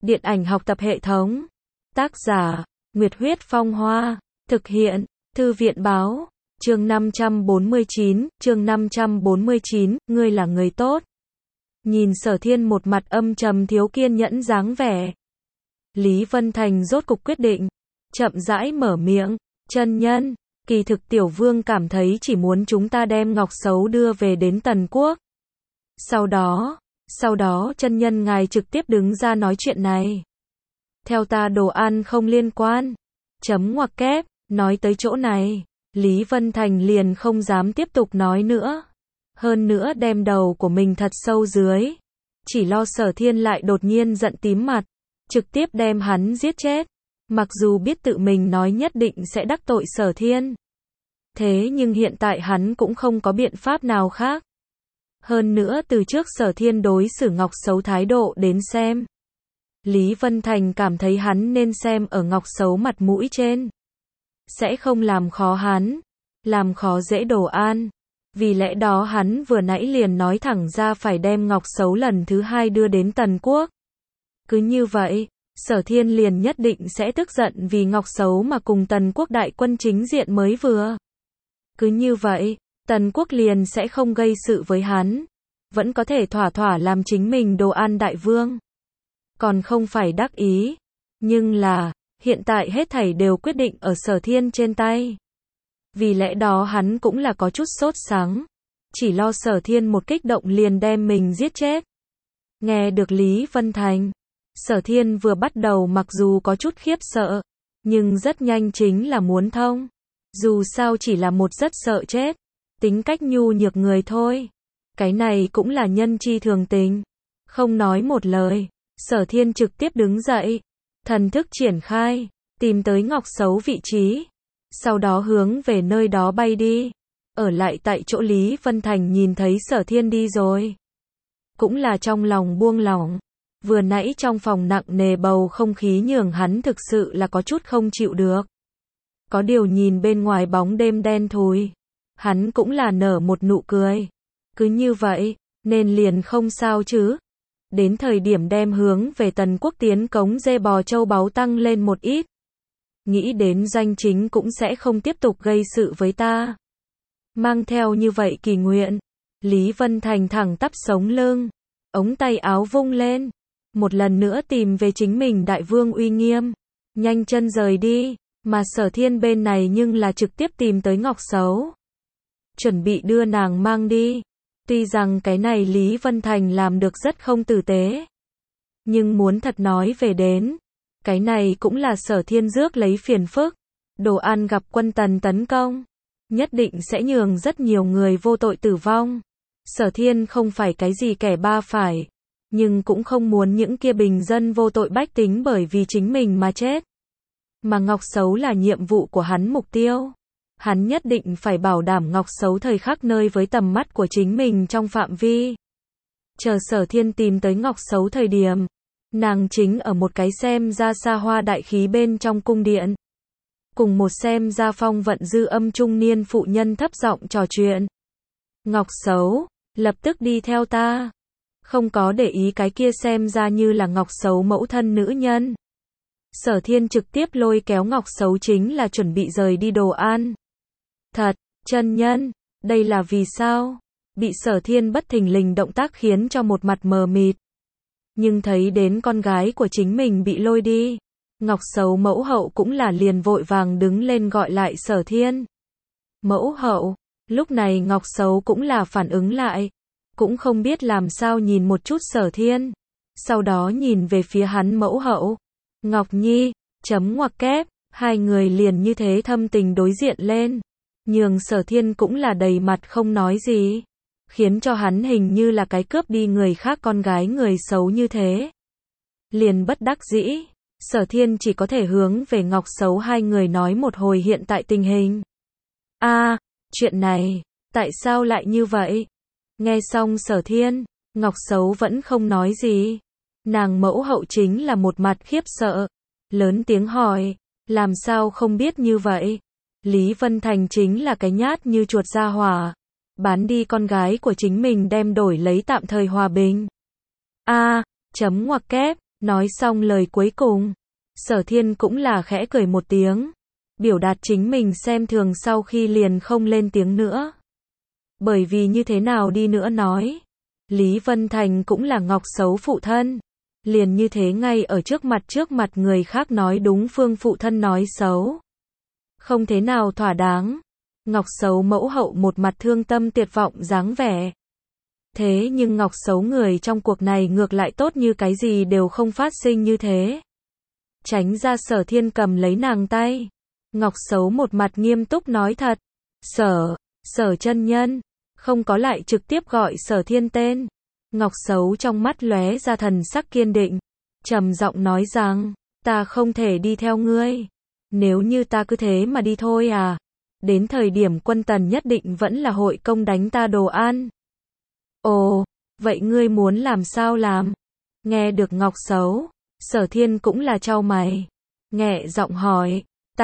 Điện ảnh học tập hệ thống. Tác giả, Nguyệt Huyết Phong Hoa. Thực hiện, Thư viện báo. Chương 549, ngươi là người tốt. Nhìn Sở Thiên một mặt âm trầm thiếu kiên nhẫn dáng vẻ. Lý Vân Thành rốt cục quyết định, chậm rãi mở miệng, chân nhân, kỳ thực tiểu vương cảm thấy chỉ muốn chúng ta đem ngọc xấu đưa về đến Tần Quốc. Sau đó chân nhân ngài trực tiếp đứng ra nói chuyện này. Theo ta đồ ăn không liên quan. Chấm ngoặc kép, nói tới chỗ này, Lý Vân Thành liền không dám tiếp tục nói nữa. Hơn nữa đem đầu của mình thật sâu dưới. Chỉ lo Sở Thiên lại đột nhiên giận tím mặt, trực tiếp đem hắn giết chết. Mặc dù biết tự mình nói nhất định sẽ đắc tội Sở Thiên. Thế nhưng hiện tại hắn cũng không có biện pháp nào khác. Hơn nữa từ trước Sở Thiên đối xử Ngọc Xấu thái độ đến xem. Lý Vân Thành cảm thấy hắn nên xem ở Ngọc Xấu mặt mũi trên. Sẽ không làm khó hắn, làm khó dễ đồ an. Vì lẽ đó hắn vừa nãy liền nói thẳng ra phải đem Ngọc Xấu lần thứ hai đưa đến Tần Quốc. Cứ như vậy, Sở Thiên liền nhất định sẽ tức giận vì Ngọc Xấu mà cùng Tần Quốc đại quân chính diện mới vừa. Cứ như vậy, Tần Quốc liền sẽ không gây sự với hắn. Vẫn có thể thỏa thỏa làm chính mình đồ an đại vương. Còn không phải đắc ý. Nhưng là, hiện tại hết thảy đều quyết định ở Sở Thiên trên tay. Vì lẽ đó hắn cũng là có chút sốt sắng. Chỉ lo Sở Thiên một kích động liền đem mình giết chết. Nghe được Lý Vân Thành, Sở Thiên vừa bắt đầu mặc dù có chút khiếp sợ, nhưng rất nhanh chính là muốn thông. Dù sao chỉ là một rất sợ chết, tính cách nhu nhược người thôi. Cái này cũng là nhân chi thường tình. Không nói một lời, Sở Thiên trực tiếp đứng dậy, thần thức triển khai, tìm tới Ngọc Xấu vị trí. Sau đó hướng về nơi đó bay đi. Ở lại tại chỗ Lý Vân Thành nhìn thấy Sở Thiên đi rồi. Cũng là trong lòng buông lỏng. Vừa nãy trong phòng nặng nề bầu không khí nhường hắn thực sự là có chút không chịu được. Có điều nhìn bên ngoài bóng đêm đen thùi, hắn cũng là nở một nụ cười. Cứ như vậy, nên liền không sao chứ. Đến thời điểm đem hướng về Tần Quốc tiến cống dê bò châu báu tăng lên một ít. Nghĩ đến doanh chính cũng sẽ không tiếp tục gây sự với ta. Mang theo như vậy kỳ nguyện, Lý Vân Thành thẳng tắp sống lưng, ống tay áo vung lên, một lần nữa tìm về chính mình đại vương uy nghiêm, nhanh chân rời đi, mà Sở Thiên bên này nhưng là trực tiếp tìm tới Ngọc Xấu. Chuẩn bị đưa nàng mang đi. Tuy rằng cái này Lý Vân Thành làm được rất không tử tế. Nhưng muốn thật nói về đến, cái này cũng là Sở Thiên rước lấy phiền phức. Đồ an gặp quân Tần tấn công, nhất định sẽ nhường rất nhiều người vô tội tử vong. Sở Thiên không phải cái gì kẻ ba phải, nhưng cũng không muốn những kia bình dân vô tội bách tính bởi vì chính mình mà chết. Mà Ngọc Xấu là nhiệm vụ của hắn mục tiêu. Hắn nhất định phải bảo đảm Ngọc Xấu thời khắc nơi với tầm mắt của chính mình trong phạm vi. Chờ Sở Thiên tìm tới Ngọc Xấu thời điểm, nàng chính ở một cái xem ra xa hoa đại khí bên trong cung điện. Cùng một xem ra phong vận dư âm trung niên phụ nhân thấp giọng trò chuyện. Ngọc Xấu, lập tức đi theo ta. Không có để ý cái kia xem ra như là Ngọc Xấu mẫu thân nữ nhân. Sở Thiên trực tiếp lôi kéo Ngọc Xấu chính là chuẩn bị rời đi đồ an. Thật, chân nhân, đây là vì sao? Bị Sở Thiên bất thình lình động tác khiến cho một mặt mờ mịt. Nhưng thấy đến con gái của chính mình bị lôi đi, Ngọc Xấu mẫu hậu cũng là liền vội vàng đứng lên gọi lại Sở Thiên. Mẫu hậu, lúc này Ngọc Xấu cũng là phản ứng lại, cũng không biết làm sao nhìn một chút Sở Thiên, sau đó nhìn về phía hắn mẫu hậu. Ngọc Nhi, chấm ngoặc kép, hai người liền như thế thâm tình đối diện lên, nhường Sở Thiên cũng là đầy mặt không nói gì, khiến cho hắn hình như là cái cướp đi người khác con gái người xấu như thế. Liền bất đắc dĩ, Sở Thiên chỉ có thể hướng về Ngọc Xấu hai người nói một hồi hiện tại tình hình. Chuyện này, tại sao lại như vậy? Nghe xong Sở Thiên, Ngọc Xấu vẫn không nói gì. Nàng mẫu hậu chính là một mặt khiếp sợ, lớn tiếng hỏi, làm sao không biết như vậy? Lý Vân Thành chính là cái nhát như chuột ra hỏa, bán đi con gái của chính mình đem đổi lấy tạm thời hòa bình. Chấm ngoặc kép, Nói xong lời cuối cùng, Sở Thiên cũng là khẽ cười một tiếng, biểu đạt chính mình xem thường sau khi liền không lên tiếng nữa. Bởi vì như thế nào đi nữa nói, Lý Vân Thành cũng là Ngọc Sấu phụ thân. Liền như thế ngay ở trước mặt người khác nói đúng phương phụ thân nói xấu. Không thế nào thỏa đáng. Ngọc Sấu mẫu hậu một mặt thương tâm tuyệt vọng dáng vẻ. Thế nhưng Ngọc Sấu người trong cuộc này ngược lại tốt như cái gì đều không phát sinh như thế. Tránh ra Sở Thiên cầm lấy nàng tay. Ngọc Sấu một mặt nghiêm túc nói thật. Sở chân nhân. Không có lại trực tiếp gọi Sở Thiên tên. Ngọc Sấu trong mắt lóe ra thần sắc kiên định. Trầm giọng nói rằng, ta không thể đi theo ngươi. Nếu như ta cứ thế mà đi thôi à. Đến thời điểm quân tần nhất định vẫn là hội công đánh ta đồ ăn. Ồ, vậy ngươi muốn làm sao làm? Nghe được Ngọc Sấu, Sở Thiên cũng là chau mày. Nhẹ giọng hỏi,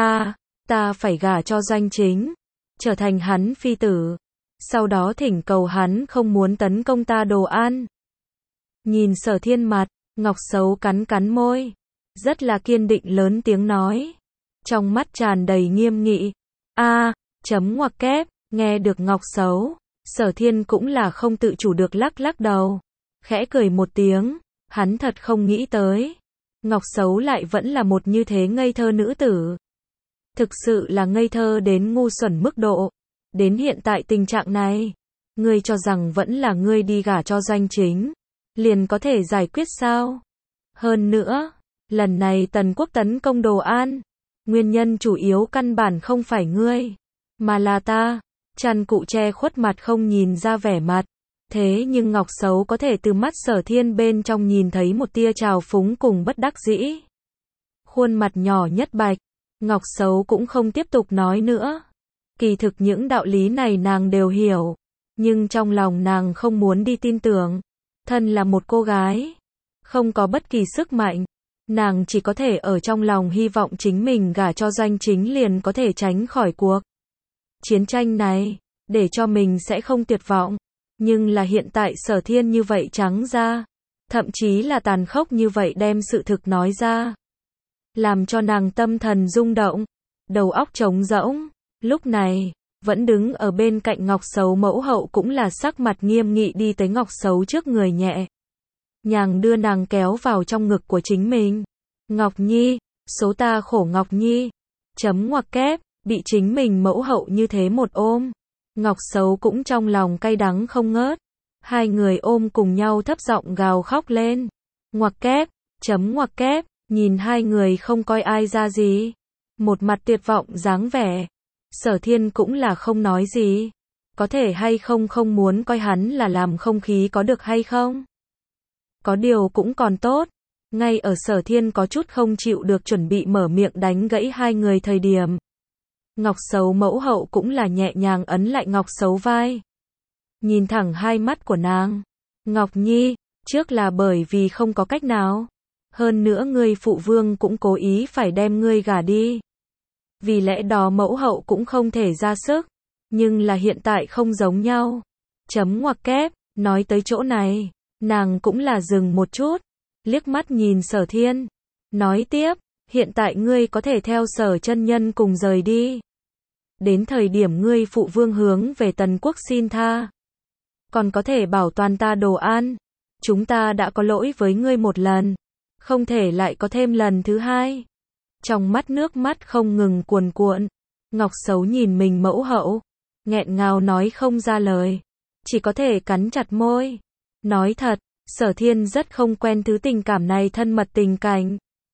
ta phải gả cho Doanh Chính, trở thành hắn phi tử. Sau đó thỉnh cầu hắn không muốn tấn công ta đồ ăn. Nhìn Sở Thiên mặt, Ngọc Sấu cắn cắn môi, rất là kiên định lớn tiếng nói. Trong mắt tràn đầy nghiêm nghị. Ngoặc kép, nghe được Ngọc Sấu, Sở Thiên cũng là không tự chủ được lắc lắc đầu. Khẽ cười một tiếng, hắn thật không nghĩ tới. Ngọc Sấu lại vẫn là một như thế ngây thơ nữ tử. Thực sự là ngây thơ đến ngu xuẩn mức độ. Đến hiện tại tình trạng này, ngươi cho rằng vẫn là ngươi đi gả cho Doanh Chính, liền có thể giải quyết sao? Hơn nữa, lần này Tần Quốc tấn công Đồ An, nguyên nhân chủ yếu căn bản không phải ngươi, mà là ta. Chăn cụ che khuất mặt không nhìn ra vẻ mặt. Thế nhưng Ngọc Sấu có thể từ mắt Sở Thiên bên trong nhìn thấy một tia trào phúng cùng bất đắc dĩ. Khuôn mặt nhỏ nhất bạch, Ngọc Sấu cũng không tiếp tục nói nữa. Kỳ thực những đạo lý này nàng đều hiểu, nhưng trong lòng nàng không muốn đi tin tưởng. Thân là một cô gái, không có bất kỳ sức mạnh, nàng chỉ có thể ở trong lòng hy vọng chính mình gả cho Doanh Chính liền có thể tránh khỏi cuộc chiến tranh này, để cho mình sẽ không tuyệt vọng. Nhưng là hiện tại Sở Thiên như vậy trắng ra, thậm chí là tàn khốc như vậy đem sự thực nói ra, làm cho nàng tâm thần rung động, đầu óc trống rỗng. Lúc này, vẫn đứng ở bên cạnh Ngọc Sấu mẫu hậu cũng là sắc mặt nghiêm nghị đi tới Ngọc Sấu trước người nhẹ nhàng đưa nàng kéo vào trong ngực của chính mình. Ngọc Nhi, số ta khổ Ngọc Nhi. Ngoặc kép, bị chính mình mẫu hậu như thế một ôm. Ngọc Sấu cũng trong lòng cay đắng không ngớt. Hai người ôm cùng nhau thấp giọng gào khóc lên. Ngoặc kép, ngoặc kép, nhìn hai người không coi ai ra gì. Một mặt tuyệt vọng dáng vẻ. Sở Thiên cũng là không nói gì. Có thể hay không không muốn coi hắn là làm không khí có được hay không? Có điều cũng còn tốt. Ngay ở Sở Thiên có chút không chịu được chuẩn bị mở miệng đánh gãy hai người thời điểm. Ngọc Sấu mẫu hậu cũng là nhẹ nhàng ấn lại Ngọc Sấu vai. Nhìn thẳng hai mắt của nàng. Ngọc Nhi, trước là bởi vì không có cách nào. Hơn nữa ngươi phụ vương cũng cố ý phải đem ngươi gả đi. Vì lẽ đó mẫu hậu cũng không thể ra sức. Nhưng là hiện tại không giống nhau. Ngoặc kép, nói tới chỗ này, nàng cũng là dừng một chút. Liếc mắt nhìn Sở Thiên. Nói tiếp, hiện tại ngươi có thể theo Sở chân nhân cùng rời đi. Đến thời điểm ngươi phụ vương hướng về Tần Quốc xin tha. Còn có thể bảo toàn ta Đồ An. Chúng ta đã có lỗi với ngươi một lần. Không thể lại có thêm lần thứ hai. Trong mắt nước mắt không ngừng cuồn cuộn. Ngọc Sấu nhìn mình mẫu hậu. Nghẹn ngào nói không ra lời. Chỉ có thể cắn chặt môi. Nói thật, Sở Thiên rất không quen thứ tình cảm này thân mật tình cảnh.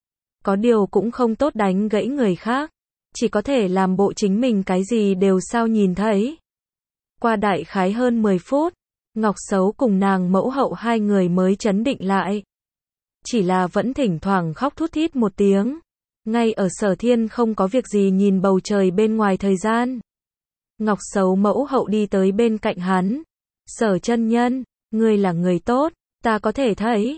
Có điều cũng không tốt đánh gãy người khác. Chỉ có thể làm bộ chính mình cái gì đều sao nhìn thấy. Qua đại khái hơn 10 phút, Ngọc Sấu cùng nàng mẫu hậu hai người mới trấn định lại. Chỉ là vẫn thỉnh thoảng khóc thút thít một tiếng. Ngay ở Sở Thiên không có việc gì nhìn bầu trời bên ngoài thời gian. Ngọc Sấu mẫu hậu đi tới bên cạnh hắn. Sở chân nhân, ngươi là người tốt, ta có thể thấy.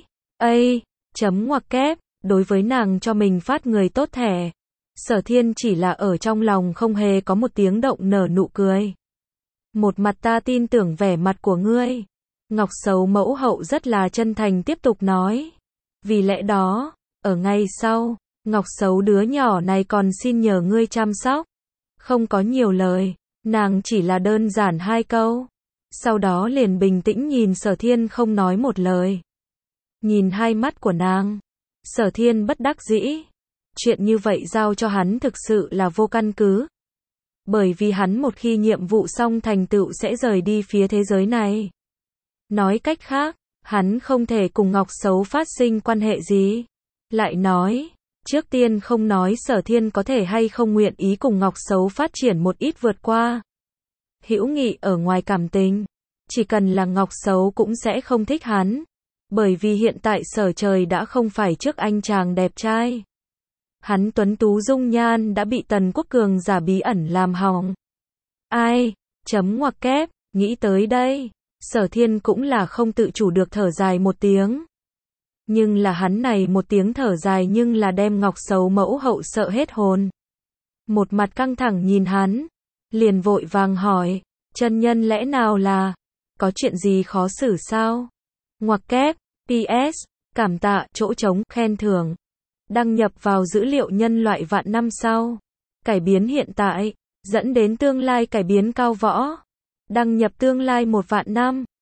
Ngoặc kép, đối với nàng cho mình phát người tốt thẻ. Sở Thiên chỉ là ở trong lòng không hề có một tiếng động nở nụ cười. Một mặt ta tin tưởng vẻ mặt của ngươi. Ngọc Sấu mẫu hậu rất là chân thành tiếp tục nói. Vì lẽ đó, ở ngày sau, Ngọc xấu đứa nhỏ này còn xin nhờ ngươi chăm sóc. Không có nhiều lời, nàng chỉ là đơn giản 2 câu. Sau đó liền bình tĩnh nhìn Sở Thiên không nói một lời. Nhìn hai mắt của nàng, Sở Thiên bất đắc dĩ. Chuyện như vậy giao cho hắn thực sự là vô căn cứ. Bởi vì hắn một khi nhiệm vụ xong thành tựu sẽ rời đi phía thế giới này. Nói cách khác, hắn không thể cùng Ngọc xấu phát sinh quan hệ gì. Lại nói, trước tiên không nói Sở Thiên có thể hay không nguyện ý cùng Ngọc xấu phát triển một ít vượt qua hữu nghị ở ngoài cảm tình. Chỉ cần là Ngọc xấu cũng sẽ không thích hắn. Bởi vì hiện tại Sở Trời đã không phải trước anh chàng đẹp trai. Hắn tuấn tú dung nhan đã bị Tần Quốc Cường giả bí ẩn làm hỏng. Ai, chấm ngoặc kép, nghĩ tới đây, Sở Thiên cũng là không tự chủ được thở dài một tiếng. Nhưng là hắn này một tiếng thở dài nhưng là đem Ngọc xấu mẫu hậu sợ hết hồn. Một mặt căng thẳng nhìn hắn, liền vội vàng hỏi, chân nhân lẽ nào là, có chuyện gì khó xử sao? Ngoặc kép, PS, cảm tạ, chỗ trống, khen thưởng. Đăng nhập vào dữ liệu nhân loại vạn năm sau. Cải biến hiện tại, dẫn đến tương lai cải biến cao võ. Đăng nhập tương lai 1 vạn năm.